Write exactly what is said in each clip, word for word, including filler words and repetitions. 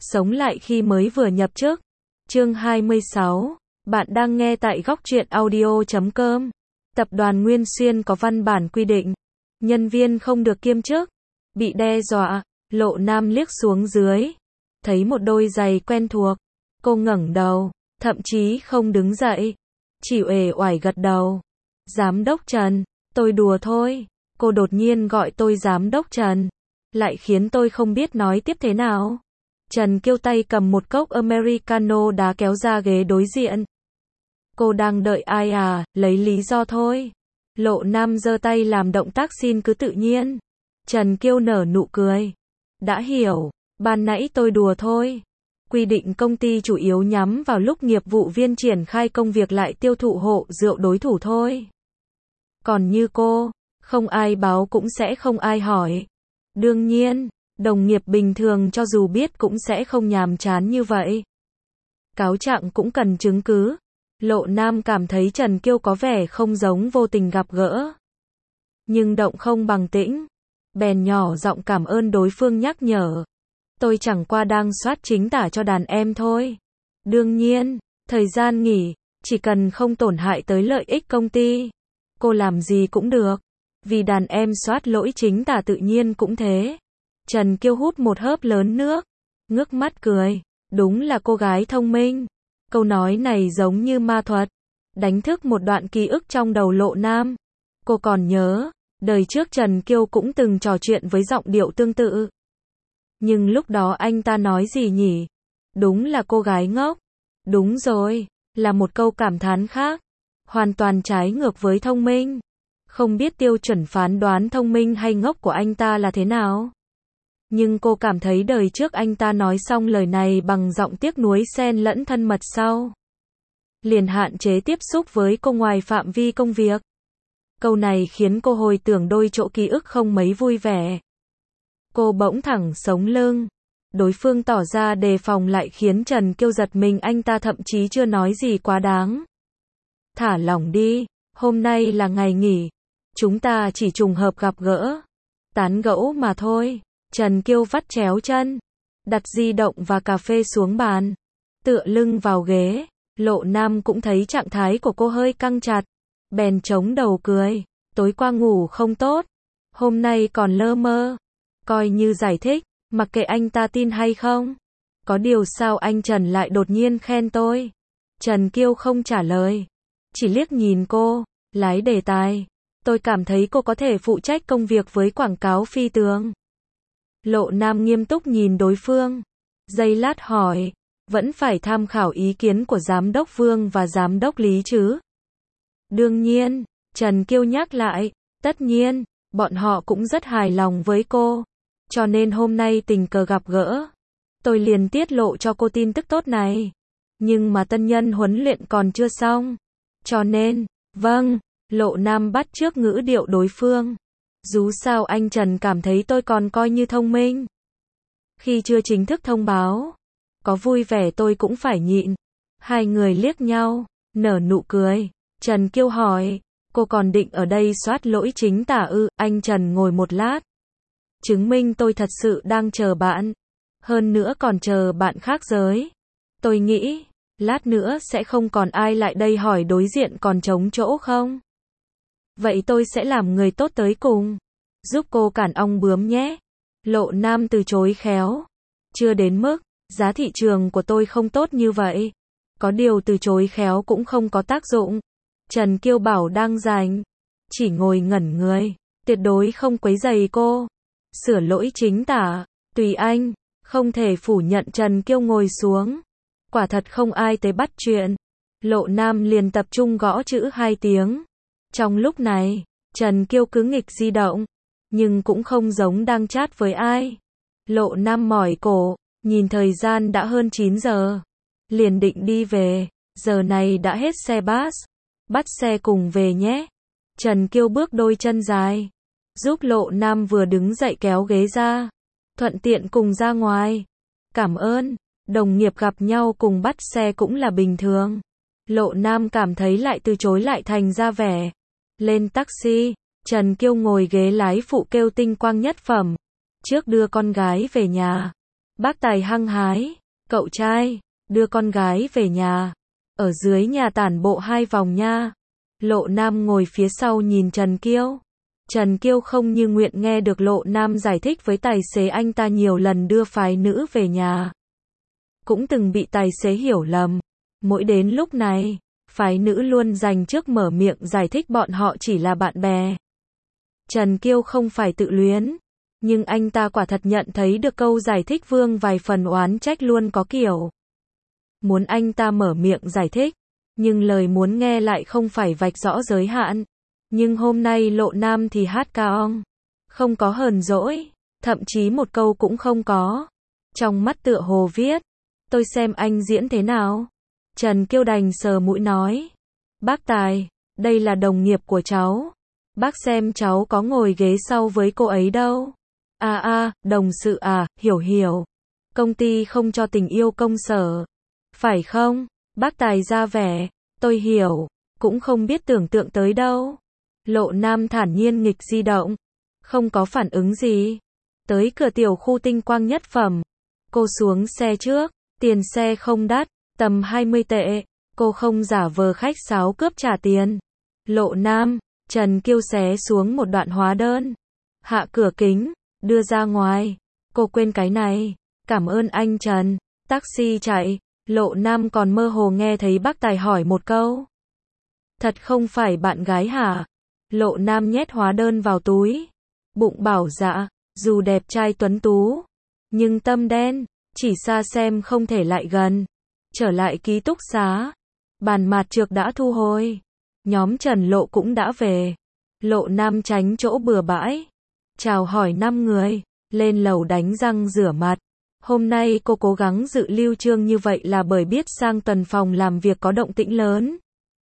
Sống lại khi mới vừa nhập chức. Chương hai mươi sáu. Bạn đang nghe tại góc truyện audio chấm com. Tập đoàn Nguyên Xuyên có văn bản quy định, nhân viên không được kiêm chức. Bị đe dọa, Lộ Nam liếc xuống dưới, thấy một đôi giày quen thuộc. Cô ngẩng đầu, thậm chí không đứng dậy, chỉ uể oải gật đầu. Giám đốc Trần, tôi đùa thôi. Cô đột nhiên gọi tôi giám đốc Trần, lại khiến tôi không biết nói tiếp thế nào. Trần Kiêu tay cầm một cốc Americano đá kéo ra ghế đối diện. Cô đang đợi ai à, lấy lý do thôi. Lộ Nam giơ tay làm động tác xin cứ tự nhiên. Trần Kiêu nở nụ cười. Đã hiểu, ban nãy tôi đùa thôi. Quy định công ty chủ yếu nhắm vào lúc nghiệp vụ viên triển khai công việc lại tiêu thụ hộ rượu đối thủ thôi. Còn như cô, không ai báo cũng sẽ không ai hỏi. Đương nhiên, đồng nghiệp bình thường cho dù biết cũng sẽ không nhàm chán như vậy. Cáo trạng cũng cần chứng cứ. Lộ Nam cảm thấy Trần Kiêu có vẻ không giống vô tình gặp gỡ. Nhưng động không bằng tĩnh. Bèn nhỏ giọng cảm ơn đối phương nhắc nhở. Tôi chẳng qua đang soát chính tả cho đàn em thôi. Đương nhiên, thời gian nghỉ, chỉ cần không tổn hại tới lợi ích công ty, cô làm gì cũng được. Vì đàn em soát lỗi chính tả tự nhiên cũng thế. Trần Kiêu hút một hớp lớn nước, ngước mắt cười. Đúng là cô gái thông minh. Câu nói này giống như ma thuật, đánh thức một đoạn ký ức trong đầu Lộ Nam. Cô còn nhớ, đời trước Trần Kiêu cũng từng trò chuyện với giọng điệu tương tự. Nhưng lúc đó anh ta nói gì nhỉ? Đúng là cô gái ngốc. Đúng rồi, là một câu cảm thán khác. Hoàn toàn trái ngược với thông minh. Không biết tiêu chuẩn phán đoán thông minh hay ngốc của anh ta là thế nào. Nhưng cô cảm thấy đời trước anh ta nói xong lời này bằng giọng tiếc nuối xen lẫn thân mật sau. Liền hạn chế tiếp xúc với cô ngoài phạm vi công việc. Câu này khiến cô hồi tưởng đôi chỗ ký ức không mấy vui vẻ. Cô bỗng thẳng sống lưng. Đối phương tỏ ra đề phòng lại khiến Trần Kiêu giật mình, anh ta thậm chí chưa nói gì quá đáng. Thả lỏng đi, hôm nay là ngày nghỉ. Chúng ta chỉ trùng hợp gặp gỡ. Tán gẫu mà thôi. Trần Kiêu vắt chéo chân, đặt di động và cà phê xuống bàn, tựa lưng vào ghế. Lộ Nam cũng thấy trạng thái của cô hơi căng chặt, bèn chống đầu cười. Tối qua ngủ không tốt, hôm nay còn lơ mơ. Coi như giải thích, mặc kệ anh ta tin hay không. Có điều sao anh Trần lại đột nhiên khen tôi? Trần Kiêu không trả lời, chỉ liếc nhìn cô, lái đề tài. Tôi cảm thấy cô có thể phụ trách công việc với quảng cáo phi tường. Lộ Nam nghiêm túc nhìn đối phương, giây lát hỏi, vẫn phải tham khảo ý kiến của giám đốc Vương và giám đốc Lý chứ? Đương nhiên, Trần Kiêu nhắc lại, tất nhiên, bọn họ cũng rất hài lòng với cô, cho nên hôm nay tình cờ gặp gỡ, tôi liền tiết lộ cho cô tin tức tốt này. Nhưng mà tân nhân huấn luyện còn chưa xong, cho nên, vâng, Lộ Nam bắt chước ngữ điệu đối phương. Dù sao anh Trần cảm thấy tôi còn coi như thông minh. Khi chưa chính thức thông báo, có vui vẻ tôi cũng phải nhịn. Hai người liếc nhau, nở nụ cười. Trần Kiêu hỏi, cô còn định ở đây soát lỗi chính tả ư? Anh Trần ngồi một lát. Chứng minh tôi thật sự đang chờ bạn. Hơn nữa còn chờ bạn khác giới. Tôi nghĩ, lát nữa sẽ không còn ai lại đây hỏi đối diện còn trống chỗ không? Vậy tôi sẽ làm người tốt tới cùng. Giúp cô cản ong bướm nhé. Lộ Nam từ chối khéo. Chưa đến mức, giá thị trường của tôi không tốt như vậy. Có điều từ chối khéo cũng không có tác dụng. Trần Kiêu bảo đang rảnh, chỉ ngồi ngẩn người, tuyệt đối không quấy rầy cô. Sửa lỗi chính tả, tùy anh. Không thể phủ nhận. Trần Kiêu ngồi xuống. Quả thật không ai tới bắt chuyện. Lộ Nam liền tập trung gõ chữ hai tiếng. Trong lúc này, Trần Kiêu cứ nghịch di động, nhưng cũng không giống đang chat với ai. Lộ Nam mỏi cổ, nhìn thời gian đã hơn chín giờ. Liền định đi về, giờ này đã hết xe bus. Bắt xe cùng về nhé. Trần Kiêu bước đôi chân dài, giúp Lộ Nam vừa đứng dậy kéo ghế ra. Thuận tiện cùng ra ngoài. Cảm ơn, đồng nghiệp gặp nhau cùng bắt xe cũng là bình thường. Lộ Nam cảm thấy lại từ chối lại thành ra vẻ. Lên taxi, Trần Kiêu ngồi ghế lái phụ kêu tinh quang nhất phẩm. Trước đưa con gái về nhà, Bác Tài hăng hái, cậu trai, đưa con gái về nhà. Ở dưới nhà tản bộ hai vòng nha. Lộ Nam ngồi phía sau nhìn Trần Kiêu. Trần Kiêu không như nguyện nghe được Lộ Nam giải thích với tài xế anh ta nhiều lần đưa phái nữ về nhà. Cũng từng bị tài xế hiểu lầm. Mỗi đến lúc này, phái nữ luôn dành trước mở miệng giải thích bọn họ chỉ là bạn bè. Trần Kiêu không phải tự luyến, nhưng anh ta quả thật nhận thấy được câu giải thích vương vài phần oán trách luôn có kiểu. Muốn anh ta mở miệng giải thích, nhưng lời muốn nghe lại không phải vạch rõ giới hạn. Nhưng hôm nay Lộ Nam thì hát ca ong, không có hờn dỗi, thậm chí một câu cũng không có. Trong mắt tựa hồ viết, tôi xem anh diễn thế nào. Trần Kiêu đành sờ mũi nói, bác Tài, đây là đồng nghiệp của cháu. Bác xem cháu có ngồi ghế sau với cô ấy đâu. À à, đồng sự à, hiểu hiểu. Công ty không cho tình yêu công sở. Phải không? Bác Tài ra vẻ, tôi hiểu, cũng không biết tưởng tượng tới đâu. Lộ Nam thản nhiên nghịch di động, không có phản ứng gì. Tới cửa tiểu khu tinh quang nhất phẩm. Cô xuống xe trước, tiền xe không đắt, tầm hai mươi tệ. Cô không giả vờ khách sáo cướp trả tiền. Lộ Nam, Trần Kiêu xé xuống một đoạn hóa đơn. Hạ cửa kính, đưa ra ngoài. Cô quên cái này. Cảm ơn anh Trần. Taxi chạy. Lộ Nam còn mơ hồ nghe thấy bác Tài hỏi một câu. Thật không phải bạn gái hả? Lộ Nam nhét hóa đơn vào túi. Bụng bảo dạ, dù đẹp trai tuấn tú, nhưng tâm đen, chỉ xa xem không thể lại gần. Trở lại ký túc xá. Bàn mạt trược đã thu hồi. Nhóm Trần Lộ cũng đã về. Lộ Nam tránh chỗ bừa bãi. Chào hỏi năm người. Lên lầu đánh răng rửa mặt. Hôm nay cô cố gắng dự lưu trương như vậy là bởi biết sang tuần phòng làm việc có động tĩnh lớn.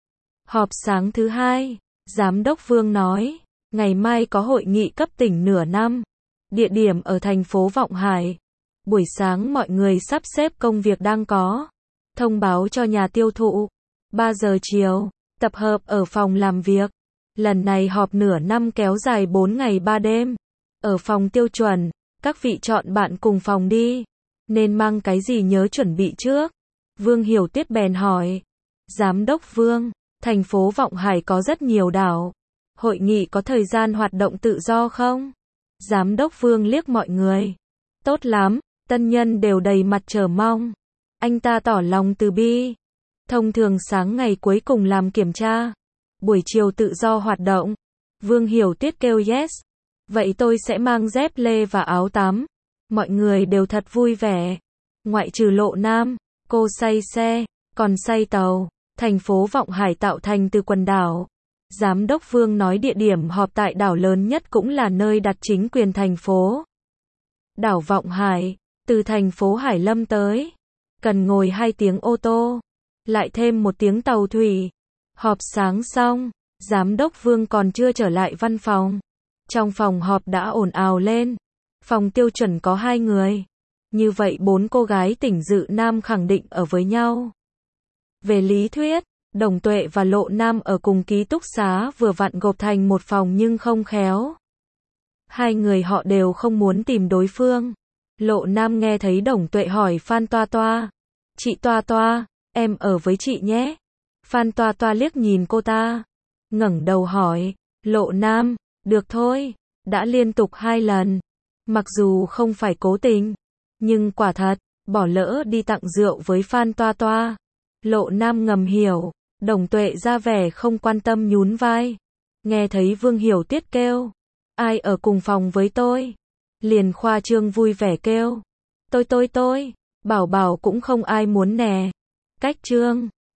Họp sáng thứ hai. Giám đốc Vương nói, ngày mai có hội nghị cấp tỉnh nửa năm. Địa điểm ở thành phố Vọng Hải. Buổi sáng mọi người sắp xếp công việc đang có. Thông báo cho nhà tiêu thụ. ba giờ chiều, tập hợp ở phòng làm việc. Lần này họp nửa năm kéo dài bốn ngày ba đêm. Ở phòng tiêu chuẩn, các vị chọn bạn cùng phòng đi. Nên mang cái gì nhớ chuẩn bị trước. Vương Hiểu Tuyết bèn hỏi. Giám đốc Vương, thành phố Vọng Hải có rất nhiều đảo. Hội nghị có thời gian hoạt động tự do không? Giám đốc Vương liếc mọi người. Tốt lắm, tân nhân đều đầy mặt chờ mong. Anh ta tỏ lòng từ bi. Thông thường sáng ngày cuối cùng làm kiểm tra. Buổi chiều tự do hoạt động. Vương Hiểu Tuyết kêu yes. Vậy tôi sẽ mang dép lê và áo tắm. Mọi người đều thật vui vẻ. Ngoại trừ Lộ Nam, cô say xe, còn say tàu. Thành phố Vọng Hải tạo thành từ quần đảo. Giám đốc Vương nói địa điểm họp tại đảo lớn nhất cũng là nơi đặt chính quyền thành phố. Đảo Vọng Hải, từ thành phố Hải Lâm tới. Cần ngồi hai tiếng ô tô. Lại thêm một tiếng tàu thủy. Họp sáng xong, Giám đốc Vương còn chưa trở lại văn phòng. Trong phòng họp đã ồn ào lên. Phòng tiêu chuẩn có hai người. Như vậy bốn cô gái tỉnh dự Nam khẳng định ở với nhau. Về lý thuyết, Đồng Tuệ và Lộ Nam ở cùng ký túc xá vừa vặn gộp thành một phòng nhưng không khéo. Hai người họ đều không muốn tìm đối phương. Lộ Nam nghe thấy Đồng Tuệ hỏi Phan Toa Toa. Chị Toa Toa, em ở với chị nhé. Phan Toa Toa liếc nhìn cô ta. Ngẩng đầu hỏi. Lộ Nam, được thôi. Đã liên tục hai lần. Mặc dù không phải cố tình. Nhưng quả thật, bỏ lỡ đi tặng rượu với Phan Toa Toa. Lộ Nam ngầm hiểu. Đồng Tuệ ra vẻ không quan tâm nhún vai. Nghe thấy Vương Hiểu Tuyết kêu. Ai ở cùng phòng với tôi? Liền khoa trương vui vẻ kêu. Tôi tôi tôi. Bảo bảo cũng không ai muốn nè. Cách trương.